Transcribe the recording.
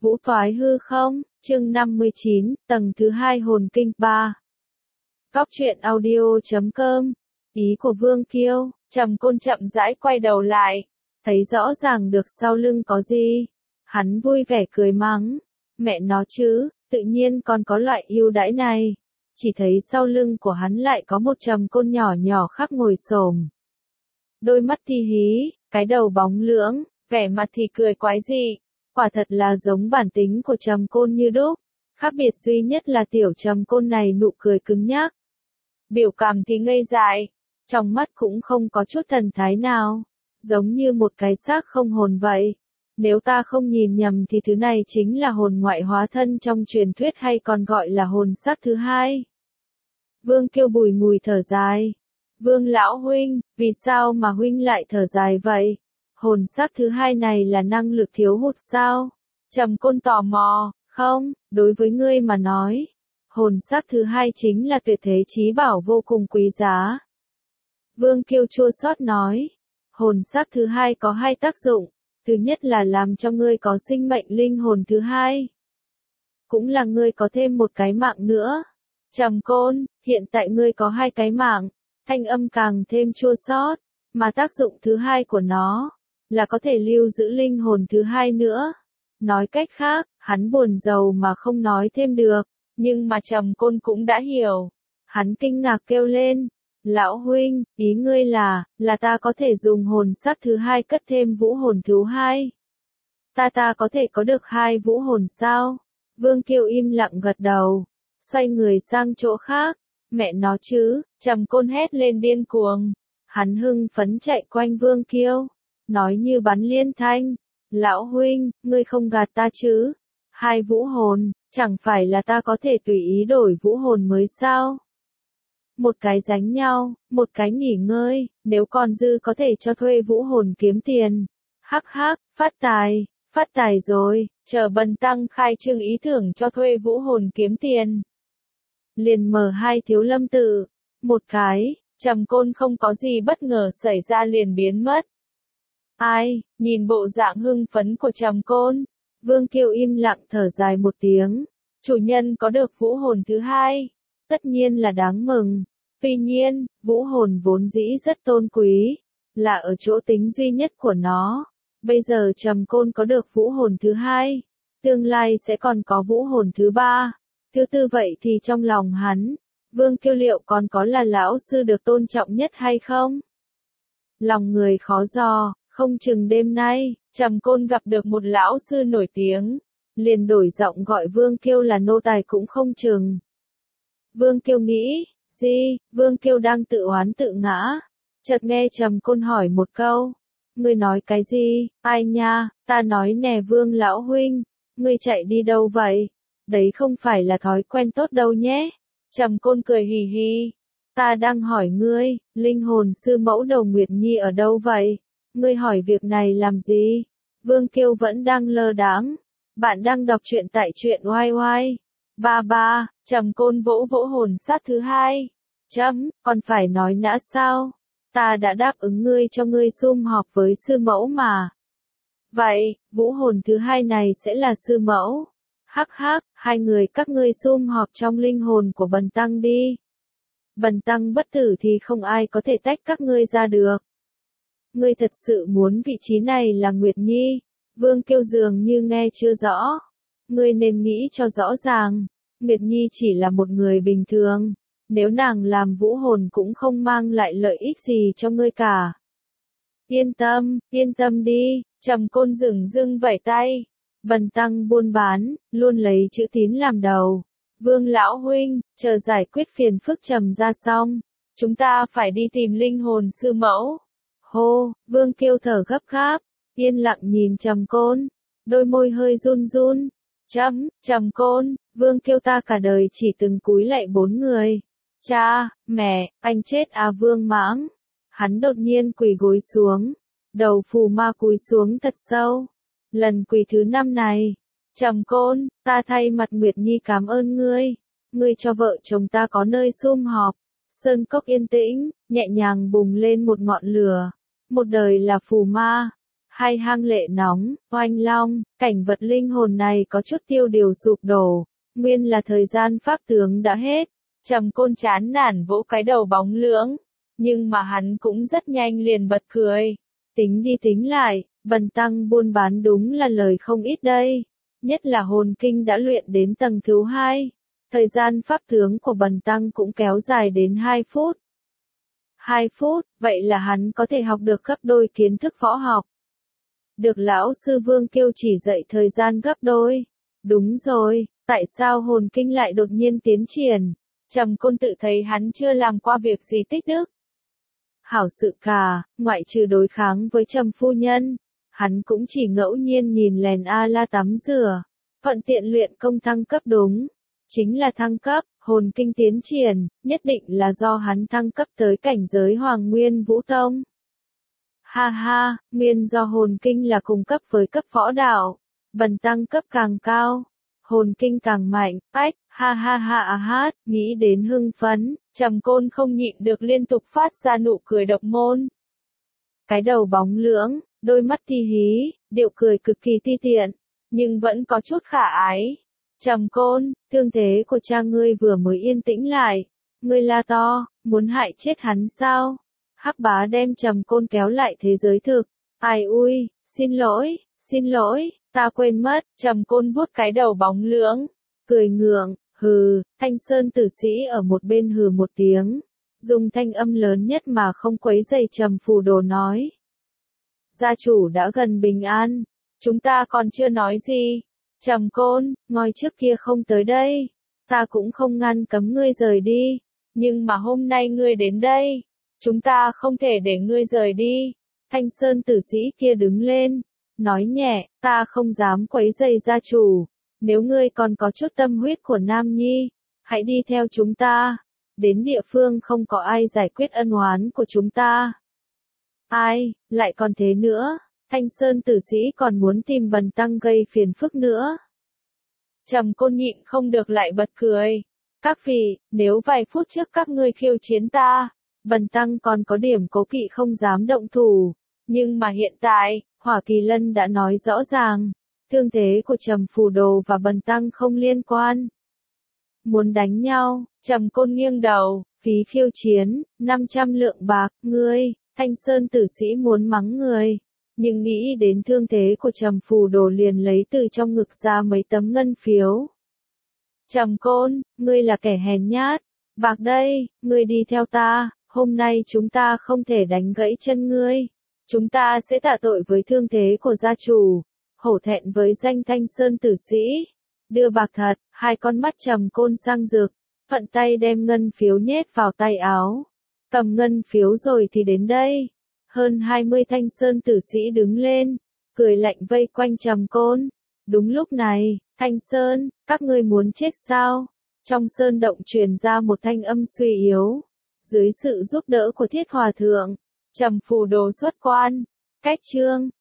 Vũ thoái hư không, chương 59, tầng thứ 2 hồn kinh 3. Góc truyện audio.com. Ý của Vương Kiêu, Trầm Côn chậm rãi quay đầu lại, thấy rõ ràng được sau lưng có gì. Hắn vui vẻ cười mắng, mẹ nó chứ, tự nhiên còn có loại ưu đãi này. Chỉ thấy sau lưng của hắn lại có một Trầm Côn nhỏ nhỏ khác ngồi xổm. Đôi mắt ti hí, cái đầu bóng lưỡng, vẻ mặt thì cười quái dị. Quả thật là giống bản tính của Trầm Côn như đúc. Khác biệt duy nhất là tiểu Trầm Côn này nụ cười cứng nhắc. Biểu cảm thì ngây dại, trong mắt cũng không có chút thần thái nào, giống như một cái xác không hồn vậy. Nếu ta không nhìn nhầm thì thứ này chính là hồn ngoại hóa thân trong truyền thuyết hay còn gọi là hồn xác thứ hai. Vương Kiêu bùi ngùi thở dài. Vương lão huynh, vì sao mà huynh lại thở dài vậy? Hồn xác thứ hai này là năng lực thiếu hụt sao? Trầm Côn tò mò, không, đối với ngươi mà nói. Hồn xác thứ hai chính là tuyệt thế chí bảo vô cùng quý giá. Vương Kiêu chua xót nói, hồn xác thứ hai có hai tác dụng. Thứ nhất là làm cho ngươi có sinh mệnh linh hồn thứ hai. Cũng là ngươi có thêm một cái mạng nữa. Trầm Côn, hiện tại ngươi có hai cái mạng. Thanh âm càng thêm chua xót, mà tác dụng thứ hai của nó là có thể lưu giữ linh hồn thứ hai nữa. Nói cách khác, hắn buồn rầu mà không nói thêm được, nhưng mà Trầm Côn cũng đã hiểu. Hắn kinh ngạc kêu lên, lão huynh, ý ngươi là ta có thể dùng hồn xác thứ hai cất thêm vũ hồn thứ hai. Ta có thể có được hai vũ hồn sao? Vương Kiêu im lặng gật đầu, xoay người sang chỗ khác. Mẹ nó chứ, Trầm Côn hét lên điên cuồng. Hắn hưng phấn chạy quanh Vương Kiêu, nói như bắn liên thanh. Lão huynh, ngươi không gạt ta chứ? Hai vũ hồn, chẳng phải là ta có thể tùy ý đổi vũ hồn mới sao? Một cái dánh nhau, một cái nghỉ ngơi, nếu còn dư có thể cho thuê vũ hồn kiếm tiền. Hắc hắc, phát tài rồi, chờ bần tăng khai trương ý tưởng cho thuê vũ hồn kiếm tiền. Liền mở hai thiếu lâm tự, một cái, Trầm Côn không có gì bất ngờ xảy ra liền biến mất. Ai, nhìn bộ dạng hưng phấn của Trầm Côn, Vương Kiêu im lặng thở dài một tiếng, chủ nhân có được vũ hồn thứ hai, tất nhiên là đáng mừng. Tuy nhiên, vũ hồn vốn dĩ rất tôn quý, là ở chỗ tính duy nhất của nó. Bây giờ Trầm Côn có được vũ hồn thứ hai, tương lai sẽ còn có vũ hồn thứ ba. Thứ tư vậy thì trong lòng hắn, Vương Kiêu liệu còn có là lão sư được tôn trọng nhất hay không? Lòng người khó dò, không chừng đêm nay, Trầm Côn gặp được một lão sư nổi tiếng, liền đổi giọng gọi Vương Kiêu là nô tài cũng không chừng. Vương Kiêu nghĩ, gì, Vương Kiêu đang tự oán tự ngã, chợt nghe Trầm Côn hỏi một câu, ngươi nói cái gì? Ai nha, ta nói nè Vương lão huynh, ngươi chạy đi đâu vậy? Đấy không phải là thói quen tốt đâu nhé. Trầm Côn cười hì hì. Ta đang hỏi ngươi, linh hồn sư mẫu Đầu Nguyệt Nhi ở đâu vậy? Ngươi hỏi việc này làm gì? Vương Kiêu vẫn đang lơ đãng. Bạn đang đọc truyện tại truyện YY. 33, Trầm Côn vỗ vỗ hồn xác thứ hai. Còn phải nói nã sao? Ta đã đáp ứng ngươi cho ngươi sum họp với sư mẫu mà. Vậy, vũ hồn thứ hai này sẽ là sư mẫu. Hắc hắc, hai người các ngươi sum họp trong linh hồn của bần tăng đi. Bần tăng bất tử thì không ai có thể tách các ngươi ra được. Ngươi thật sự muốn vị trí này là Nguyệt Nhi? Vương Kiêu dường như nghe chưa rõ. Ngươi nên nghĩ cho rõ ràng, Nguyệt Nhi chỉ là một người bình thường. Nếu nàng làm vũ hồn cũng không mang lại lợi ích gì cho ngươi cả. Yên tâm đi, Trầm Côn dửng dưng vẩy tay. Bần tăng buôn bán, luôn lấy chữ tín làm đầu. Vương lão huynh, chờ giải quyết phiền phức Trầm ra xong, chúng ta phải đi tìm linh hồn sư mẫu. Hô, Vương Kiêu thở gấp gáp, yên lặng nhìn Trầm Côn, đôi môi hơi run run. Trầm Côn, Vương Kiêu ta cả đời chỉ từng cúi lạy 4 người. Cha, mẹ, anh chết à Vương Mãng. Hắn đột nhiên quỳ gối xuống, đầu phù ma cúi xuống thật sâu. Lần quỳ thứ 5 này, Trầm Côn, ta thay mặt Nguyệt Nhi cảm ơn ngươi. Ngươi cho vợ chồng ta có nơi sum họp. Sơn cốc yên tĩnh, nhẹ nhàng bùng lên một ngọn lửa. Một đời là phù ma. Hai hang lệ nóng, oanh long, cảnh vật linh hồn này có chút tiêu điều sụp đổ, nguyên là thời gian pháp tướng đã hết. Trầm Côn chán nản vỗ cái đầu bóng lưỡng, nhưng mà hắn cũng rất nhanh liền bật cười. Tính đi tính lại, Bần tăng buôn bán đúng là lời không ít đây, nhất là hồn kinh đã luyện đến tầng thứ 2. Thời gian pháp tướng của Bần tăng cũng kéo dài đến 2 phút. 2 phút, vậy là hắn có thể học được gấp đôi kiến thức võ học. Được lão sư Vương Kiêu chỉ dạy thời gian gấp đôi. Đúng rồi, tại sao hồn kinh lại đột nhiên tiến triển? Trầm Côn tự thấy hắn chưa làm qua việc gì tích đức. Hảo sự cả, ngoại trừ đối kháng với Trầm phu nhân, hắn cũng chỉ ngẫu nhiên nhìn lèn A-la tắm rửa, thuận tiện luyện công thăng cấp đúng. Chính là thăng cấp, hồn kinh tiến triển, nhất định là do hắn thăng cấp tới cảnh giới Hoàng Nguyên Vũ Tông. Ha ha, nguyên do hồn kinh là cùng cấp với cấp võ đạo, Bần tăng cấp càng cao, hồn kinh càng mạnh, ách, ha ha ha à hát, nghĩ đến hưng phấn, Trầm Côn không nhịn được liên tục phát ra nụ cười độc môn. Cái đầu bóng lưỡng, đôi mắt ti hí, điệu cười cực kỳ ti tiện, nhưng vẫn có chút khả ái. Trầm Côn, thương thế của cha ngươi vừa mới yên tĩnh lại, ngươi la to, muốn hại chết hắn sao? Hắc Bá đem Trầm Côn kéo lại thế giới thực. Ai ui, xin lỗi, ta quên mất. Trầm Côn vuốt cái đầu bóng lưỡng, cười ngượng, hừ. Thanh Sơn tử sĩ ở một bên hừ một tiếng, dùng thanh âm lớn nhất mà không quấy rầy Trầm Phù Đồ nói: gia chủ đã gần bình an, chúng ta còn chưa nói gì. Trầm Côn, ngôi trước kia không tới đây, ta cũng không ngăn cấm ngươi rời đi, nhưng mà hôm nay ngươi đến đây, chúng ta không thể để ngươi rời đi. Thanh Sơn tử sĩ kia đứng lên, nói nhẹ, ta không dám quấy rầy gia chủ, nếu ngươi còn có chút tâm huyết của Nam Nhi, hãy đi theo chúng ta, đến địa phương không có ai giải quyết ân oán của chúng ta. Ai, lại còn thế nữa, Thanh Sơn tử sĩ còn muốn tìm Bần tăng gây phiền phức nữa. Trầm Côn nhịn không được lại bật cười. Các vị, nếu vài phút trước các ngươi khiêu chiến ta, Bần tăng còn có điểm cố kỵ không dám động thủ, nhưng mà hiện tại, Hỏa Kỳ Lân đã nói rõ ràng, thương thế của Trầm Phù Đồ và Bần tăng không liên quan. Muốn đánh nhau, Trầm Côn nghiêng đầu, phí khiêu chiến, 500 lượng bạc, ngươi. Thanh Sơn tử sĩ muốn mắng người, nhưng nghĩ đến thương thế của Trầm Phù Đồ liền lấy từ trong ngực ra mấy tấm ngân phiếu. Trầm Côn, ngươi là kẻ hèn nhát, bạc đây, ngươi đi theo ta, hôm nay chúng ta không thể đánh gãy chân ngươi, chúng ta sẽ tạ tội với thương thế của gia chủ, hổ thẹn với danh Thanh Sơn tử sĩ, đưa bạc thật. Hai con mắt Trầm Côn sang rực, thuận tay đem ngân phiếu nhét vào tay áo. Cầm ngân phiếu rồi thì đến đây. Hơn 20 Thanh Sơn tử sĩ đứng lên, cười lạnh vây quanh Trầm Côn. Đúng lúc này, Thanh Sơn, các ngươi muốn chết sao? Trong sơn động truyền ra một thanh âm suy yếu. Dưới sự giúp đỡ của Thiết Hòa Thượng, Trầm Phù Đồ xuất quan. Cách chương